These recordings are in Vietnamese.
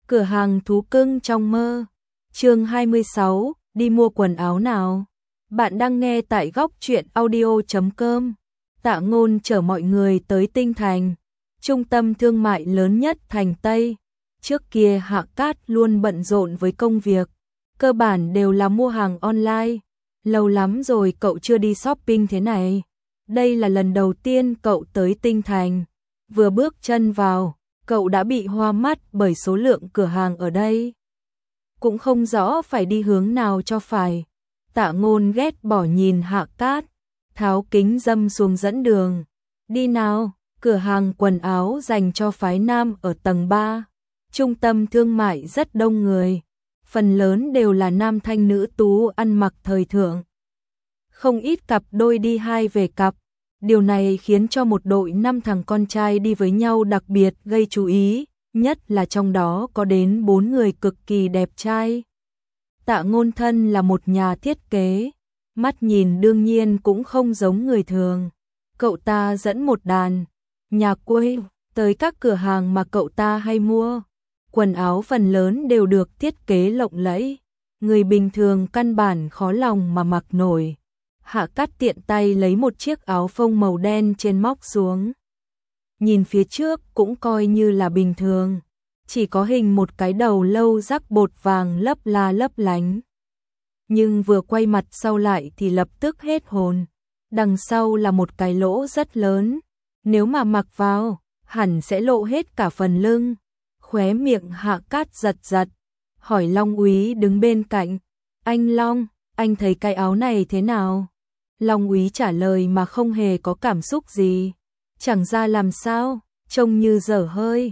Cửa hàng thú cưng trong mơ. Chương 26, đi mua quần áo nào. Bạn đang nghe tại góc truyện audio.com. Tạ Ngôn chở mọi người tới Tinh Thành, trung tâm thương mại lớn nhất thành Tây. Trước kia Hạ Cát luôn bận rộn với công việc, cơ bản đều là mua hàng online. Lâu lắm rồi cậu chưa đi shopping thế này. Đây là lần đầu tiên cậu tới Tinh Thành. Vừa bước chân vào, cậu đã bị hoa mắt bởi số lượng cửa hàng ở đây. Cũng không rõ phải đi hướng nào cho phải. Tạ Ngôn ghét bỏ nhìn Hạ Cát, tháo kính râm xuống dẫn đường. Đi nào, cửa hàng quần áo dành cho phái nam ở tầng 3. Trung tâm thương mại rất đông người, phần lớn đều là nam thanh nữ tú ăn mặc thời thượng. Không ít cặp đôi đi hai về cặp. Điều này khiến cho một đội 5 thằng con trai đi với nhau đặc biệt gây chú ý, nhất là trong đó có đến 4 người cực kỳ đẹp trai. Tạ Ngôn thân là một nhà thiết kế, mắt nhìn đương nhiên cũng không giống người thường. Cậu ta dẫn một đàn nhà quê tới các cửa hàng mà cậu ta hay mua. Quần áo phần lớn đều được thiết kế lộng lẫy, người bình thường căn bản khó lòng mà mặc nổi. Hạ Cát tiện tay lấy một chiếc áo phông màu đen trên móc xuống. Nhìn phía trước cũng coi như là bình thường, chỉ có hình một cái đầu lâu rắc bột vàng lấp la lấp lánh. Nhưng vừa quay mặt sau lại thì lập tức hết hồn. Đằng sau là một cái lỗ rất lớn, nếu mà mặc vào, hẳn sẽ lộ hết cả phần lưng. Khóe miệng Hạ Cát giật giật, hỏi Long Úy đứng bên cạnh, anh Long, anh thấy cái áo này thế nào? Long Úy trả lời mà không hề có cảm xúc gì. Chẳng ra làm sao, trông như dở hơi,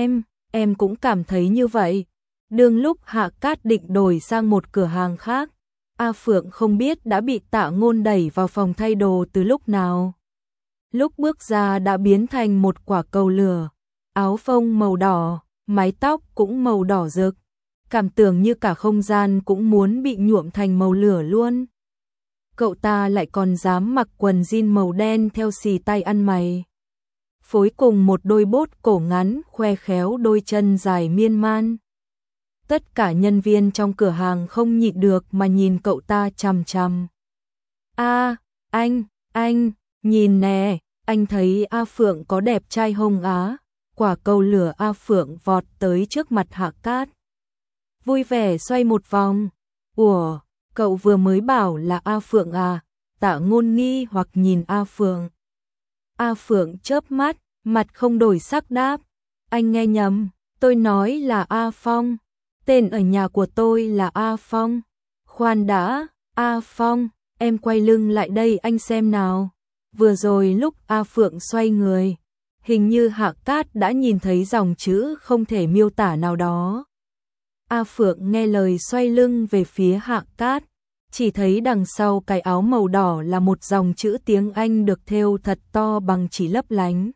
em cũng cảm thấy như vậy. Đương lúc Hạ Cát định đổi sang một cửa hàng khác, A Phượng không biết đã bị Tạ Ngôn đẩy vào phòng thay đồ từ lúc nào. Lúc bước ra đã biến thành một quả cầu lửa, áo phông màu đỏ, mái tóc cũng màu đỏ rực. Cảm tưởng như cả không gian cũng muốn bị nhuộm thành màu lửa luôn. Cậu ta lại còn dám mặc quần jean màu đen theo xì tay ăn mày, phối cùng một đôi bốt cổ ngắn khoe khéo đôi chân dài miên man. Tất cả nhân viên trong cửa hàng không nhịn được mà nhìn cậu ta chằm chằm. Anh, nhìn nè, anh thấy A Phượng có đẹp trai không á? Quả cầu lửa A Phượng vọt tới trước mặt Hạ Cát, vui vẻ xoay một vòng. Ủa, cậu vừa mới bảo là A Phượng à? Tạ Ngôn nghi hoặc nhìn A Phượng. A Phượng chớp mắt, mặt không đổi sắc đáp, anh nghe nhầm, tôi nói là A Phong. Tên ở nhà của tôi là A Phong. Khoan đã, A Phong, em quay lưng lại đây anh xem nào. Vừa rồi lúc A Phượng xoay người, hình như Hạ Cát đã nhìn thấy dòng chữ không thể miêu tả nào đó. A Phượng nghe lời xoay lưng về phía Hạ Cát, chỉ thấy đằng sau cái áo màu đỏ là một dòng chữ tiếng Anh được thêu thật to bằng chỉ lấp lánh.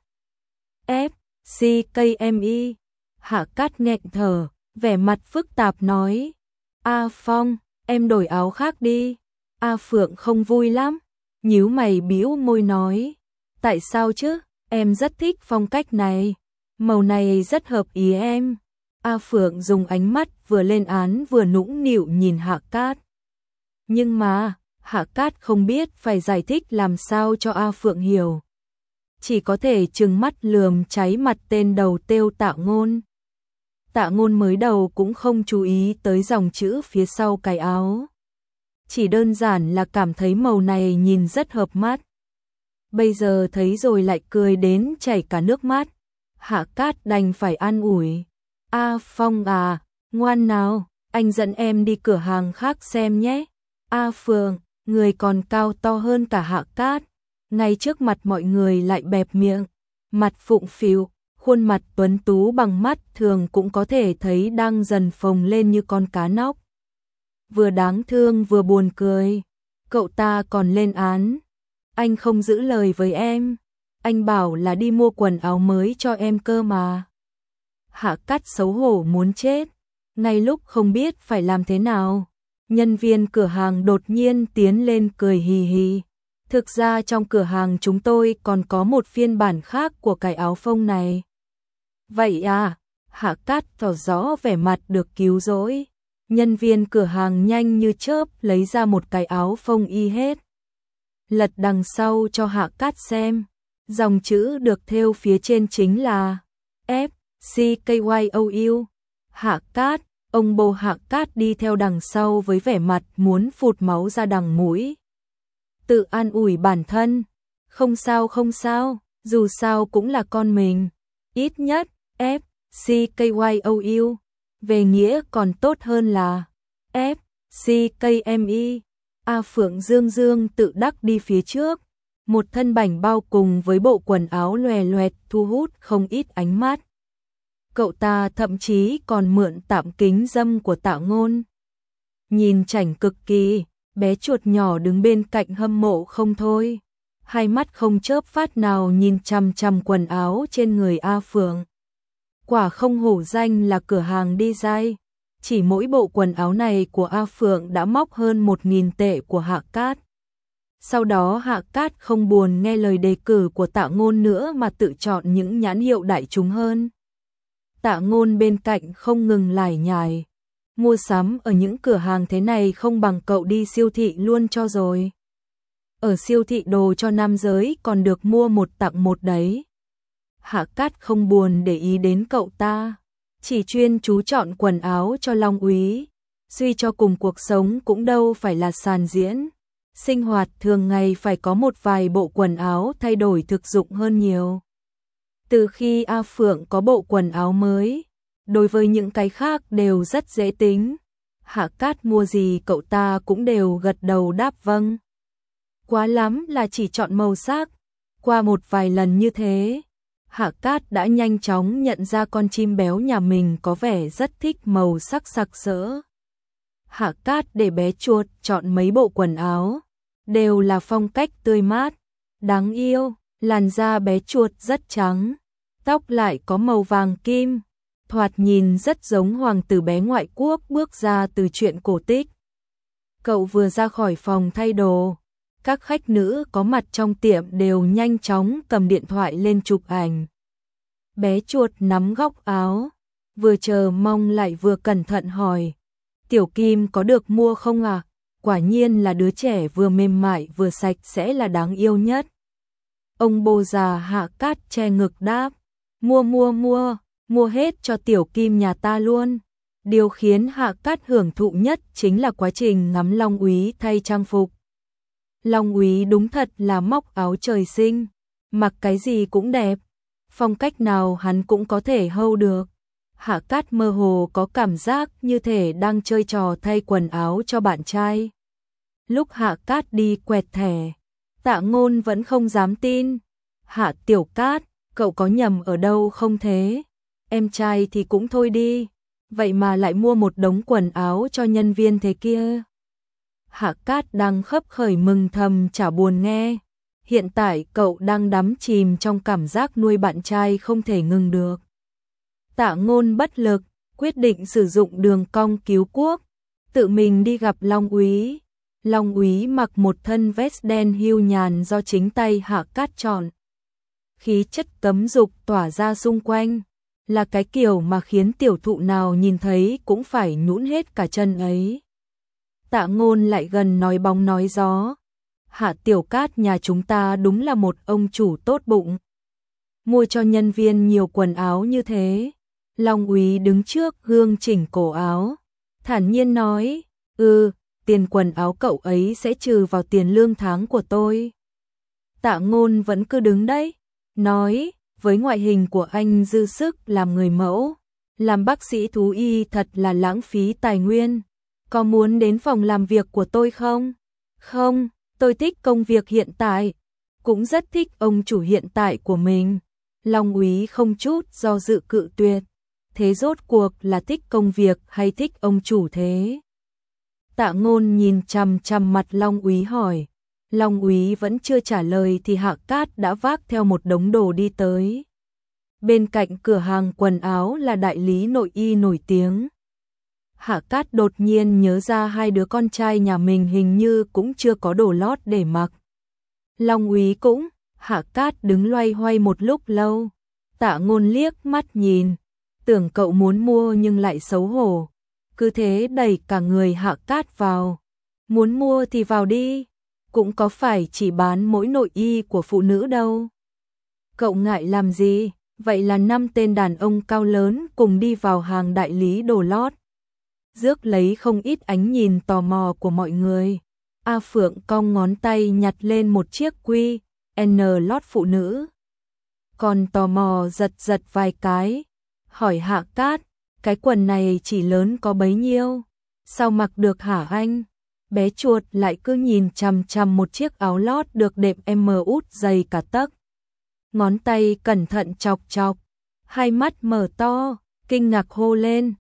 FCKMI. Hạ Cát nghẹn thở, vẻ mặt phức tạp nói, A Phong, em đổi áo khác đi. A Phượng không vui lắm, nhíu mày bĩu môi nói, tại sao chứ, em rất thích phong cách này, màu này rất hợp ý em. A Phượng dùng ánh mắt vừa lên án vừa nũng nịu nhìn Hạ Cát. Nhưng mà, Hạ Cát không biết phải giải thích làm sao cho A Phượng hiểu. Chỉ có thể trừng mắt lườm cháy mặt tên đầu têu Tạ Ngôn. Tạ Ngôn mới đầu cũng không chú ý tới dòng chữ phía sau cái áo. Chỉ đơn giản là cảm thấy màu này nhìn rất hợp mắt. Bây giờ thấy rồi lại cười đến chảy cả nước mắt. Hạ Cát đành phải an ủi. A Phong à, ngoan nào, anh dẫn em đi cửa hàng khác xem nhé. A Phượng, người còn cao to hơn cả Hạ Cát, ngay trước mặt mọi người lại bẹp miệng, mặt phụng phịu, khuôn mặt tuấn tú bằng mắt thường cũng có thể thấy đang dần phồng lên như con cá nóc. Vừa đáng thương vừa buồn cười, cậu ta còn lên án. Anh không giữ lời với em, anh bảo là đi mua quần áo mới cho em cơ mà. Hạ Cát xấu hổ muốn chết, ngay lúc không biết phải làm thế nào. Nhân viên cửa hàng đột nhiên tiến lên cười hì hì. Thực ra trong cửa hàng chúng tôi còn có một phiên bản khác của cái áo phông này. Vậy à, Hạ Cát tỏ rõ vẻ mặt được cứu rỗi. Nhân viên cửa hàng nhanh như chớp lấy ra một cái áo phông y hết. Lật đằng sau cho Hạ Cát xem. Dòng chữ được thêu phía trên chính là FCKYOU. Hạ Cát, ông bồ Hạ Cát đi theo đằng sau với vẻ mặt muốn phụt máu ra đằng mũi. Tự an ủi bản thân. Không sao, dù sao cũng là con mình. Ít nhất, FCKYOU. Về nghĩa còn tốt hơn là FCKME. A Phượng Dương tự đắc đi phía trước. Một thân bảnh bao cùng với bộ quần áo loè loẹt thu hút không ít ánh mắt. Cậu ta thậm chí còn mượn tạm kính râm của Tạ Ngôn. Nhìn chảnh cực kỳ, bé chuột nhỏ đứng bên cạnh hâm mộ không thôi. Hai mắt không chớp phát nào nhìn chằm chằm quần áo trên người A Phượng. Quả không hổ danh là cửa hàng design. Chỉ mỗi bộ quần áo này của A Phượng đã móc hơn 1.000 tệ của Hạ Cát. Sau đó Hạ Cát không buồn nghe lời đề cử của Tạ Ngôn nữa mà tự chọn những nhãn hiệu đại chúng hơn. Tạ Ngôn bên cạnh không ngừng lải nhải. Mua sắm ở những cửa hàng thế này không bằng cậu đi siêu thị luôn cho rồi. Ở siêu thị đồ cho nam giới còn được mua một tặng một đấy. Hạ Cát không buồn để ý đến cậu ta. Chỉ chuyên chú chọn quần áo cho Long Úy. Suy cho cùng cuộc sống cũng đâu phải là sàn diễn. Sinh hoạt thường ngày phải có một vài bộ quần áo thay đổi thực dụng hơn nhiều. Từ khi A Phượng có bộ quần áo mới, đối với những cái khác đều rất dễ tính. Hạ Cát mua gì cậu ta cũng đều gật đầu đáp vâng. Quá lắm là chỉ chọn màu sắc. Qua một vài lần như thế, Hạ Cát đã nhanh chóng nhận ra con chim béo nhà mình có vẻ rất thích màu sắc sặc sỡ. Hạ Cát để bé chuột chọn mấy bộ quần áo, đều là phong cách tươi mát, đáng yêu. Làn da bé chuột rất trắng, tóc lại có màu vàng kim, thoạt nhìn rất giống hoàng tử bé ngoại quốc bước ra từ truyện cổ tích. Cậu vừa ra khỏi phòng thay đồ, các khách nữ có mặt trong tiệm đều nhanh chóng cầm điện thoại lên chụp ảnh. Bé chuột nắm góc áo, vừa chờ mong lại vừa cẩn thận hỏi: "Tiểu Kim có được mua không ạ?" Quả nhiên là đứa trẻ vừa mềm mại vừa sạch sẽ là đáng yêu nhất. Ông bồ già Hạ Cát che ngực đáp: Mua hết cho Tiểu Kim nhà ta luôn." Điều khiến Hạ Cát hưởng thụ nhất chính là quá trình ngắm Long Úy thay trang phục. Long Úy đúng thật là móc áo trời sinh, mặc cái gì cũng đẹp, phong cách nào hắn cũng có thể hold được. Hạ Cát mơ hồ có cảm giác như thể đang chơi trò thay quần áo cho bạn trai. Lúc Hạ Cát đi quẹt thẻ, Tạ Ngôn vẫn không dám tin. "Hạ Tiểu Cát, cậu có nhầm ở đâu không thế? Em trai thì cũng thôi đi, vậy mà lại mua một đống quần áo cho nhân viên thế kia." Hạ Cát đang khấp khởi mừng thầm chả buồn nghe. Hiện tại cậu đang đắm chìm trong cảm giác nuôi bạn trai không thể ngừng được. Tạ Ngôn bất lực, quyết định sử dụng đường cong cứu quốc, tự mình đi gặp Long Úy. Long Úy mặc một thân vest đen hưu nhàn do chính tay Hạ Cát chọn. Khí chất cấm dục tỏa ra xung quanh, là cái kiểu mà khiến tiểu thụ nào nhìn thấy cũng phải nhũn hết cả chân ấy. Tạ Ngôn lại gần nói bóng nói gió: "Hạ Tiểu Cát nhà chúng ta đúng là một ông chủ tốt bụng. Mua cho nhân viên nhiều quần áo như thế." Long Úy đứng trước gương chỉnh cổ áo, thản nhiên nói: Tiền quần áo cậu ấy sẽ trừ vào tiền lương tháng của tôi." Tạ Ngôn vẫn cứ đứng đấy, nói: "Với ngoại hình của anh dư sức làm người mẫu, làm bác sĩ thú y thật là lãng phí tài nguyên. Có muốn đến phòng làm việc của tôi không?" "Không, tôi thích công việc hiện tại, cũng rất thích ông chủ hiện tại của mình." Long Úy không chút do dự cự tuyệt. "Thế rốt cuộc là thích công việc hay thích ông chủ thế?" Tạ Ngôn nhìn chằm chằm mặt Long Úy hỏi. Long Úy vẫn chưa trả lời thì Hạ Cát đã vác theo một đống đồ đi tới. Bên cạnh cửa hàng quần áo là đại lý nội y nổi tiếng. Hạ Cát đột nhiên nhớ ra hai đứa con trai nhà mình hình như cũng chưa có đồ lót để mặc. Long Úy cũng. Hạ Cát đứng loay hoay một lúc lâu. Tạ Ngôn liếc mắt nhìn, tưởng cậu muốn mua nhưng lại xấu hổ. Cứ thế đẩy cả người Hạ Cát vào. Muốn mua thì vào đi, cũng có phải chỉ bán mỗi nội y của phụ nữ đâu. Cậu ngại làm gì? Vậy là 5 tên đàn ông cao lớn cùng đi vào hàng đại lý đồ lót. Rước lấy không ít ánh nhìn tò mò của mọi người. A Phượng cong ngón tay nhặt lên một chiếc quy N lót phụ nữ. Còn tò mò giật giật vài cái, hỏi Hạ Cát, cái quần này chỉ lớn có bấy nhiêu, sao mặc được hả anh? Bé chuột lại cứ nhìn chằm chằm một chiếc áo lót được đệm M út dày cả tấc. Ngón tay cẩn thận chọc chọc, hai mắt mở to, kinh ngạc hô lên,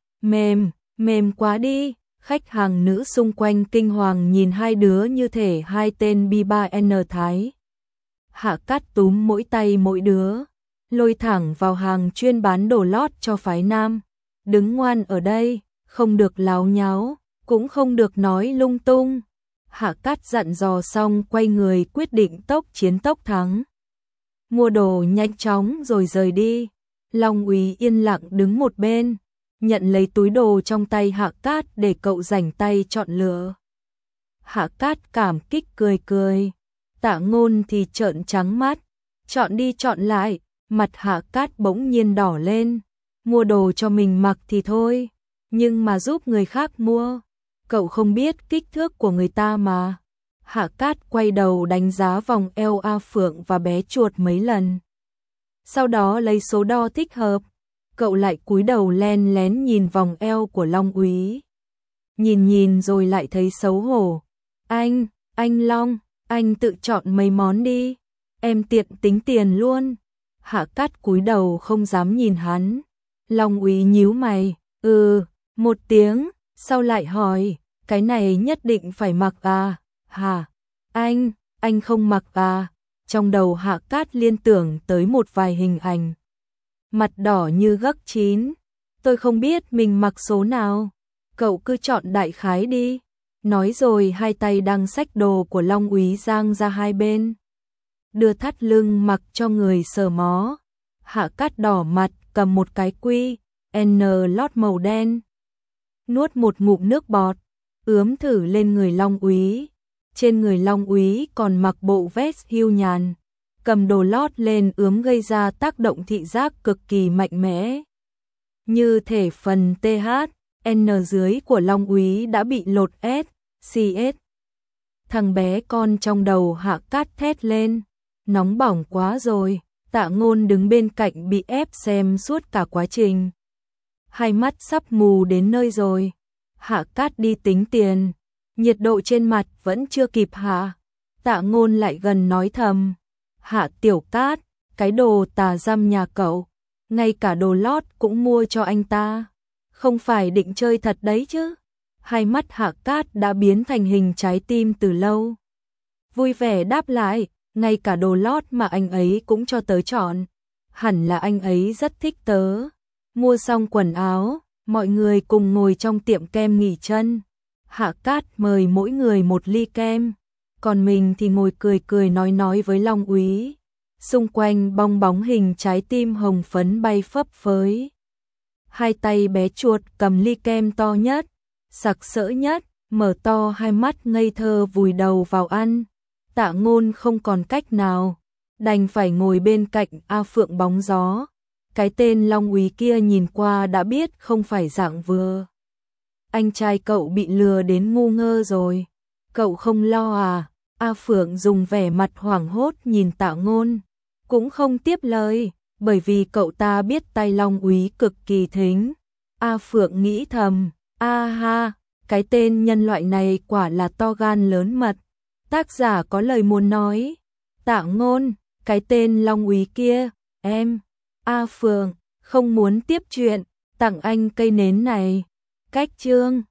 mềm quá đi. Khách hàng nữ xung quanh kinh hoàng nhìn hai đứa như thể hai tên B3N Thái. Hạ Cát túm mỗi tay mỗi đứa, lôi thẳng vào hàng chuyên bán đồ lót cho phái nam. Đứng ngoan ở đây, không được láo nháo, cũng không được nói lung tung. Hạ Cát dặn dò xong quay người quyết định tốc chiến tốc thắng. Mua đồ nhanh chóng rồi rời đi. Long Úy yên lặng đứng một bên, nhận lấy túi đồ trong tay Hạ Cát để cậu rảnh tay chọn lựa. Hạ Cát cảm kích cười cười, Tạ Ngôn thì trợn trắng mắt, chọn đi chọn lại, mặt Hạ Cát bỗng nhiên đỏ lên. Mua đồ cho mình mặc thì thôi, nhưng mà giúp người khác mua, cậu không biết kích thước của người ta mà. Hạ Cát quay đầu đánh giá vòng eo A Phượng và bé chuột mấy lần. Sau đó lấy số đo thích hợp, cậu lại cúi đầu len lén nhìn vòng eo của Long Úy. Nhìn rồi lại thấy xấu hổ. Anh Long, anh tự chọn mấy món đi, em tiện tính tiền luôn. Hạ Cát cúi đầu không dám nhìn hắn. Long Úy nhíu mày, một tiếng, sau lại hỏi, cái này nhất định phải mặc à? Hả? Anh không mặc à? Trong đầu Hạ Cát liên tưởng tới một vài hình ảnh. Mặt đỏ như gấc chín, tôi không biết mình mặc số nào, cậu cứ chọn đại khái đi. Nói rồi hai tay đang xách đồ của Long Úy giang ra hai bên, đưa thắt lưng mặc cho người sờ mó. Hạ Cát đỏ mặt cầm một cái quy N lót màu đen, nuốt một ngụm nước bọt, ướm thử lên người Long Úy. Trên người Long Úy còn mặc bộ vest hưu nhàn, cầm đồ lót lên ướm gây ra tác động thị giác cực kỳ mạnh mẽ. Như thể phần TH, N dưới của Long Úy đã bị lột S, CS. Thằng bé con trong đầu Hạ Cát thét lên, nóng bỏng quá rồi. Tạ Ngôn đứng bên cạnh bị ép xem suốt cả quá trình. Hai mắt sắp mù đến nơi rồi. Hạ Cát đi tính tiền, nhiệt độ trên mặt vẫn chưa kịp hạ. Tạ Ngôn lại gần nói thầm, Hạ Tiểu Cát, cái đồ tà dăm nhà cậu, ngay cả đồ lót cũng mua cho anh ta, không phải định chơi thật đấy chứ? Hai mắt Hạ Cát đã biến thành hình trái tim từ lâu. Vui vẻ đáp lại, ngay cả đồ lót mà anh ấy cũng cho tớ chọn, hẳn là anh ấy rất thích tớ. Mua xong quần áo, mọi người cùng ngồi trong tiệm kem nghỉ chân. Hạ Cát mời mỗi người một ly kem, còn mình thì ngồi cười nói với Long Úy. Xung quanh bong bóng hình trái tim hồng phấn bay phấp phới. Hai tay bé chuột cầm ly kem to nhất, sặc sỡ nhất, mở to hai mắt ngây thơ vùi đầu vào ăn. Tạ Ngôn không còn cách nào, đành phải ngồi bên cạnh A Phượng bóng gió. Cái tên Long Úy kia nhìn qua đã biết không phải dạng vừa. Anh trai cậu bị lừa đến ngu ngơ rồi, cậu không lo à? A Phượng dùng vẻ mặt hoảng hốt nhìn Tạ Ngôn, cũng không tiếp lời, bởi vì cậu ta biết tay Long Úy cực kỳ thính. A Phượng nghĩ thầm, a ha, cái tên nhân loại này quả là to gan lớn mật. Tác giả có lời muốn nói, Tạ Ngôn, cái tên Long Úy kia, em. A Phượng, không muốn tiếp chuyện, tặng anh cây nến này. Cách chương